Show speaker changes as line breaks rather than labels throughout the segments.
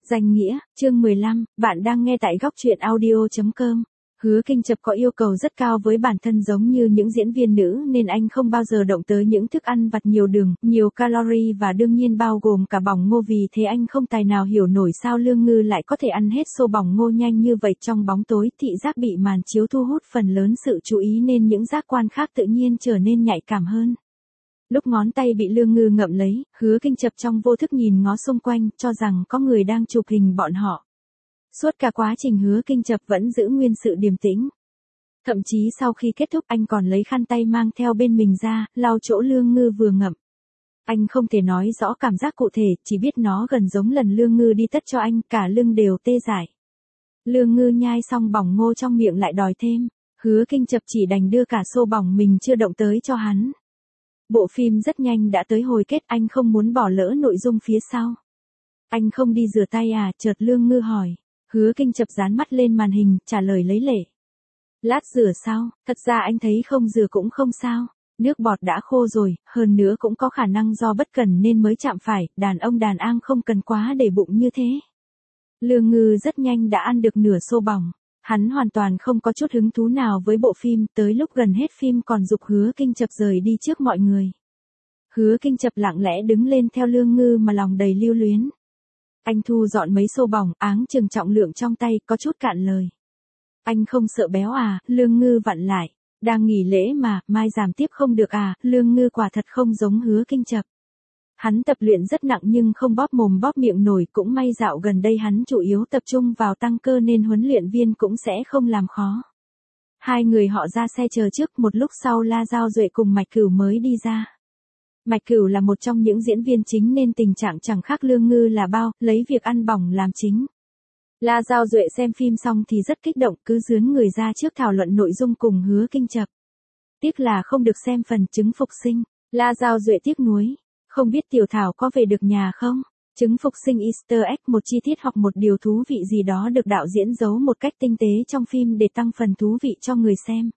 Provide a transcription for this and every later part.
Danh nghĩa, chương 15, bạn đang nghe tại góc truyện audio.com. Hứa Kinh Chập có yêu cầu rất cao với bản thân giống như những diễn viên nữ nên anh không bao giờ động tới những thức ăn vặt nhiều đường, nhiều calorie và đương nhiên bao gồm cả bỏng ngô, vì thế anh không tài nào hiểu nổi sao Lương Ngư lại có thể ăn hết xô bỏng ngô nhanh như vậy. Trong bóng tối, thị giác bị màn chiếu thu hút phần lớn sự chú ý nên những giác quan khác tự nhiên trở nên nhạy cảm hơn. Lúc ngón tay bị Lương Ngư ngậm lấy, Hứa Kinh Chập trong vô thức nhìn ngó xung quanh, cho rằng có người đang chụp hình bọn họ. Suốt cả quá trình Hứa Kinh Chập vẫn giữ nguyên sự điềm tĩnh. Thậm chí sau khi kết thúc anh còn lấy khăn tay mang theo bên mình ra, lau chỗ Lương Ngư vừa ngậm. Anh không thể nói rõ cảm giác cụ thể, chỉ biết nó gần giống lần Lương Ngư đi tất cho anh, cả lưng đều tê dại. Lương Ngư nhai xong bỏng ngô trong miệng lại đòi thêm, Hứa Kinh Chập chỉ đành đưa cả xô bỏng mình chưa động tới cho hắn. Bộ phim rất nhanh đã tới hồi kết, anh không muốn bỏ lỡ nội dung phía sau. Anh không đi rửa tay à? Chợt Lương Ngư hỏi. Hứa Kinh Chập dán mắt lên màn hình, trả lời lấy lệ. Lát rửa sao? Thật ra anh thấy không rửa cũng không sao. Nước bọt đã khô rồi, hơn nữa cũng có khả năng do bất cẩn nên mới chạm phải, đàn ông đàn an không cần quá để bụng như thế. Lương Ngư rất nhanh đã ăn được nửa xô bỏng. Hắn hoàn toàn không có chút hứng thú nào với bộ phim, tới lúc gần hết phim còn giục Hứa Kinh Chập rời đi trước mọi người. Hứa Kinh Chập lặng lẽ đứng lên theo Lương Ngư mà lòng đầy lưu luyến. Anh thu dọn mấy xô bỏng, áng chừng trọng lượng trong tay, có chút cạn lời. Anh không sợ béo à? Lương Ngư vặn lại. Đang nghỉ lễ mà, mai giảm tiếp không được à? Lương Ngư quả thật không giống Hứa Kinh Chập. Hắn tập luyện rất nặng nhưng không bóp mồm bóp miệng nổi, cũng may dạo gần đây hắn chủ yếu tập trung vào tăng cơ nên huấn luyện viên cũng sẽ không làm khó. Hai người họ ra xe chờ trước, một lúc sau La Giao Duệ cùng Mạch Cửu mới đi ra. Mạch Cửu là một trong những diễn viên chính nên tình trạng chẳng khác Lương Ngư là bao, lấy việc ăn bỏng làm chính. La Giao Duệ xem phim xong thì rất kích động, cứ rướn người ra trước thảo luận nội dung cùng Hứa Kinh Chập. Tiếc là không được xem phần trứng phục sinh. La Giao Duệ tiếc nuối. Không biết Tiểu Thảo có về được nhà không? Trứng phục sinh Easter egg, một chi tiết hoặc một điều thú vị gì đó được đạo diễn giấu một cách tinh tế trong phim để tăng phần thú vị cho người xem.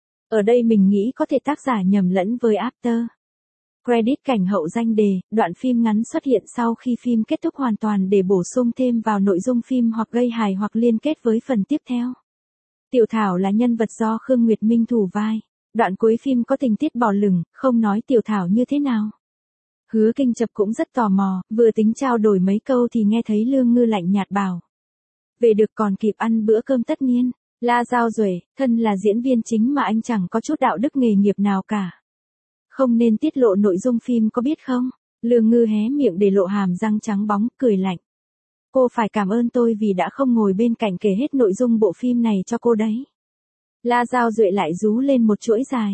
Ở đây mình nghĩ có thể tác giả nhầm lẫn với after credit, cảnh hậu danh đề, đoạn phim ngắn xuất hiện sau khi phim kết thúc hoàn toàn để bổ sung thêm vào nội dung phim hoặc gây hài hoặc liên kết với phần tiếp theo. Tiểu Thảo là nhân vật do Khương Nguyệt Minh thủ vai. Đoạn cuối phim có tình tiết bỏ lửng, không nói Tiểu Thảo như thế nào. Hứa Kinh Chập cũng rất tò mò, vừa tính trao đổi mấy câu thì nghe thấy Lương Ngư lạnh nhạt bảo. Về được còn kịp ăn bữa cơm tất niên. La Giao Duệ, thân là diễn viên chính mà anh chẳng có chút đạo đức nghề nghiệp nào cả. Không nên tiết lộ nội dung phim có biết không? Lương Ngư hé miệng để lộ hàm răng trắng bóng, cười lạnh. Cô phải cảm ơn tôi vì đã không ngồi bên cạnh kể hết nội dung bộ phim này cho cô đấy. La Giao Duệ lại rú lên một chuỗi dài.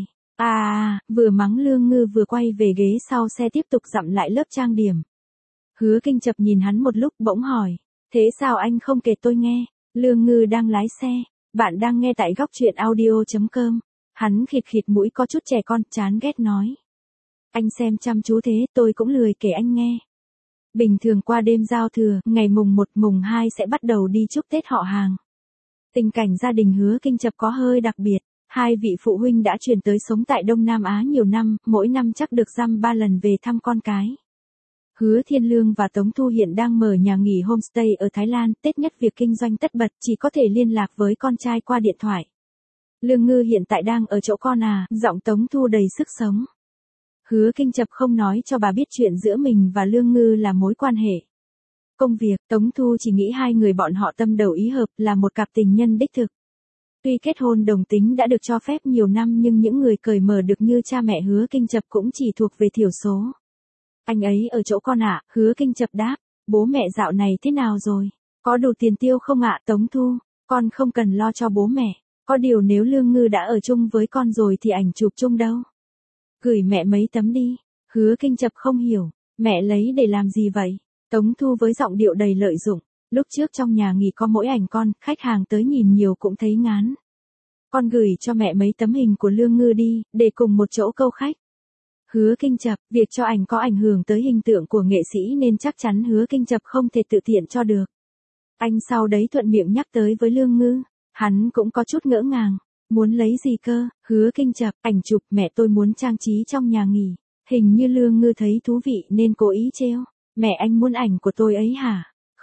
Vừa mắng Lương Ngư vừa quay về ghế sau xe tiếp tục dặm lại lớp trang điểm. Hứa Kinh Chập nhìn hắn một lúc bỗng hỏi. Thế sao anh không kể tôi nghe? Lương Ngư đang lái xe. Bạn đang nghe tại góc truyện audio.com. Hắn khịt khịt mũi có chút trẻ con, chán ghét nói. Anh xem chăm chú thế, tôi cũng lười kể anh nghe. Bình thường qua đêm giao thừa, ngày mùng 1, mùng 2 sẽ bắt đầu đi chúc Tết họ hàng. Tình cảnh gia đình Hứa Kinh Chập có hơi đặc biệt. Hai vị phụ huynh đã chuyển tới sống tại Đông Nam Á nhiều năm, mỗi năm chắc được dăm 3 lần về thăm con cái. Hứa Thiên Lương và Tống Thu hiện đang mở nhà nghỉ homestay ở Thái Lan, Tết nhất việc kinh doanh tất bật, chỉ có thể liên lạc với con trai qua điện thoại. Lương Ngư hiện tại đang ở chỗ con à? Giọng Tống Thu đầy sức sống. Hứa Kinh Chập không nói cho bà biết chuyện giữa mình và Lương Ngư là mối quan hệ công việc. Tống Thu chỉ nghĩ hai người bọn họ tâm đầu ý hợp, là một cặp tình nhân đích thực. Tuy kết hôn đồng tính đã được cho phép nhiều năm nhưng những người cởi mở được như cha mẹ Hứa Kinh Chập cũng chỉ thuộc về thiểu số. Anh ấy ở chỗ con ạ? Hứa Kinh Chập đáp. Bố mẹ dạo này thế nào rồi? Có đủ tiền tiêu không ạ? Tống Thu, con không cần lo cho bố mẹ. Có điều nếu Lương Ngư đã ở chung với con rồi thì ảnh chụp chung đâu? Gửi mẹ mấy tấm đi. Hứa Kinh Chập không hiểu. Mẹ lấy để làm gì vậy? Tống Thu với giọng điệu đầy lợi dụng. Lúc trước trong nhà nghỉ có mỗi ảnh con, khách hàng tới nhìn nhiều cũng thấy ngán. Con gửi cho mẹ mấy tấm hình của Lương Ngư đi, để cùng một chỗ câu khách. Hứa Kinh Chập, việc cho ảnh có ảnh hưởng tới hình tượng của nghệ sĩ nên chắc chắn Hứa Kinh Chập không thể tự tiện cho được. Anh sau đấy thuận miệng nhắc tới với Lương Ngư. Hắn cũng có chút ngỡ ngàng. Muốn lấy gì cơ? Hứa Kinh Chập, ảnh chụp mẹ tôi muốn trang trí trong nhà nghỉ. Hình như Lương Ngư thấy thú vị nên cố ý trêu. Mẹ anh muốn ảnh của tôi ấy hả?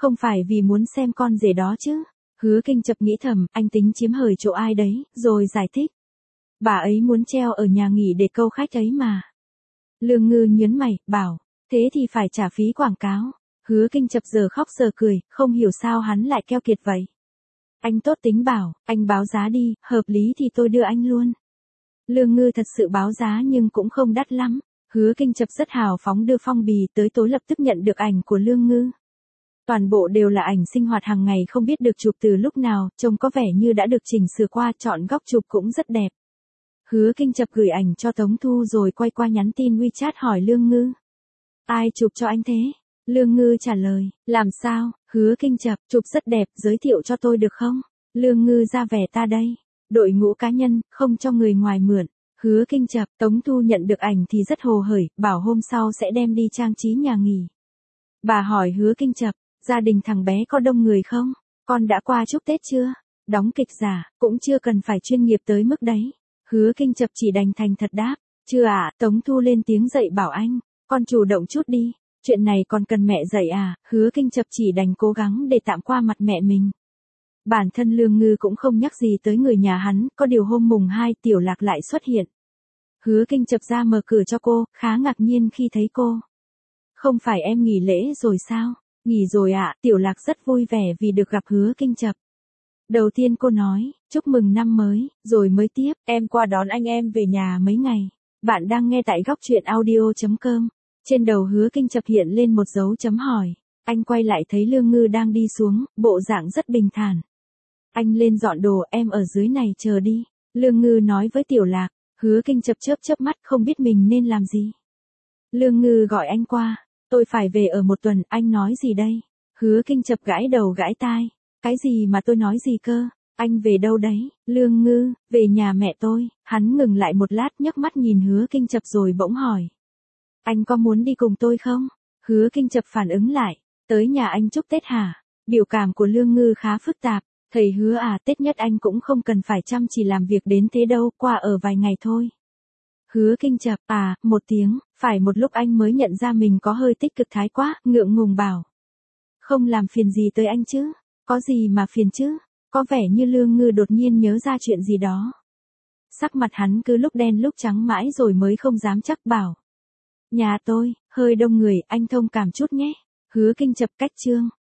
Không phải vì muốn xem con rể đó chứ. Hứa Kinh Chập nghĩ thầm, anh tính chiếm hời chỗ ai đấy, rồi giải thích. Bà ấy muốn treo ở nhà nghỉ để câu khách ấy mà. Lương Ngư nhớn mày, bảo, thế thì phải trả phí quảng cáo. Hứa Kinh Chập giờ khóc giờ cười, không hiểu sao hắn lại keo kiệt vậy. Anh tốt tính bảo, anh báo giá đi, hợp lý thì tôi đưa anh luôn. Lương Ngư thật sự báo giá nhưng cũng không đắt lắm. Hứa Kinh Chập rất hào phóng đưa phong bì tới, tối lập tức nhận được ảnh của Lương Ngư. Toàn bộ đều là ảnh sinh hoạt hàng ngày không biết được chụp từ lúc nào, trông có vẻ như đã được chỉnh sửa qua, chọn góc chụp cũng rất đẹp. Hứa Kinh Chập gửi ảnh cho Tống Thu rồi quay qua nhắn tin WeChat hỏi Lương Ngư. Ai chụp cho anh thế? Lương Ngư trả lời, làm sao? Hứa Kinh Chập, chụp rất đẹp, giới thiệu cho tôi được không? Lương Ngư ra vẻ ta đây. Đội ngũ cá nhân, không cho người ngoài mượn. Hứa Kinh Chập, Tống Thu nhận được ảnh thì rất hồ hởi, bảo hôm sau sẽ đem đi trang trí nhà nghỉ. Bà hỏi Hứa Kinh Chập, gia đình thằng bé có đông người không? Con đã qua chúc Tết chưa? Đóng kịch giả, cũng chưa cần phải chuyên nghiệp tới mức đấy. Hứa Kinh Chập chỉ đành thành thật đáp, chưa ạ. Tống Thu lên tiếng dậy bảo anh, con chủ động chút đi, chuyện này còn cần mẹ dạy à? Hứa Kinh Chập chỉ đành cố gắng để tạm qua mặt mẹ mình. Bản thân Lương Ngư cũng không nhắc gì tới người nhà hắn, có điều hôm mùng 2 Tiểu Lạc lại xuất hiện. Hứa Kinh Chập ra mở cửa cho cô, khá ngạc nhiên khi thấy cô. Không phải em nghỉ lễ rồi sao? Nghỉ rồi ạ. Tiểu Lạc rất vui vẻ vì được gặp Hứa Kinh Chập. Đầu tiên cô nói, chúc mừng năm mới, rồi mới tiếp, em qua đón anh em về nhà mấy ngày. Bạn đang nghe tại góc truyện audio.com. Trên đầu Hứa Kinh Chập hiện lên một dấu chấm hỏi. Anh quay lại thấy Lương Ngư đang đi xuống, bộ dạng rất bình thản. Anh lên dọn đồ, em ở dưới này chờ đi. Lương Ngư nói với Tiểu Lạc. Hứa Kinh Chập chớp chớp mắt không biết mình nên làm gì. Lương Ngư gọi anh qua. Tôi phải về ở một tuần, anh nói gì đây? Hứa Kinh Chập gãi đầu gãi tai. Cái gì mà tôi nói gì cơ? Anh về đâu đấy? Lương Ngư, về nhà mẹ tôi. Hắn ngừng lại một lát nhấc mắt nhìn Hứa Kinh Chập rồi bỗng hỏi. Anh có muốn đi cùng tôi không? Hứa Kinh Chập phản ứng lại. Tới nhà anh chúc Tết hả? Biểu cảm của Lương Ngư khá phức tạp. Thầy Hứa à, Tết nhất anh cũng không cần phải chăm chỉ làm việc đến thế đâu, qua ở vài ngày thôi. Hứa Kinh Chập, một tiếng, phải một lúc anh mới nhận ra mình có hơi tích cực thái quá, ngượng ngùng bảo. Không làm phiền gì tới anh chứ? Có gì mà phiền chứ? Có vẻ như Lương Ngư đột nhiên nhớ ra chuyện gì đó. Sắc mặt hắn cứ lúc đen lúc trắng mãi rồi mới không dám chắc bảo. Nhà tôi, hơi đông người, anh thông cảm chút nhé. Hứa Kinh Chập cách chương.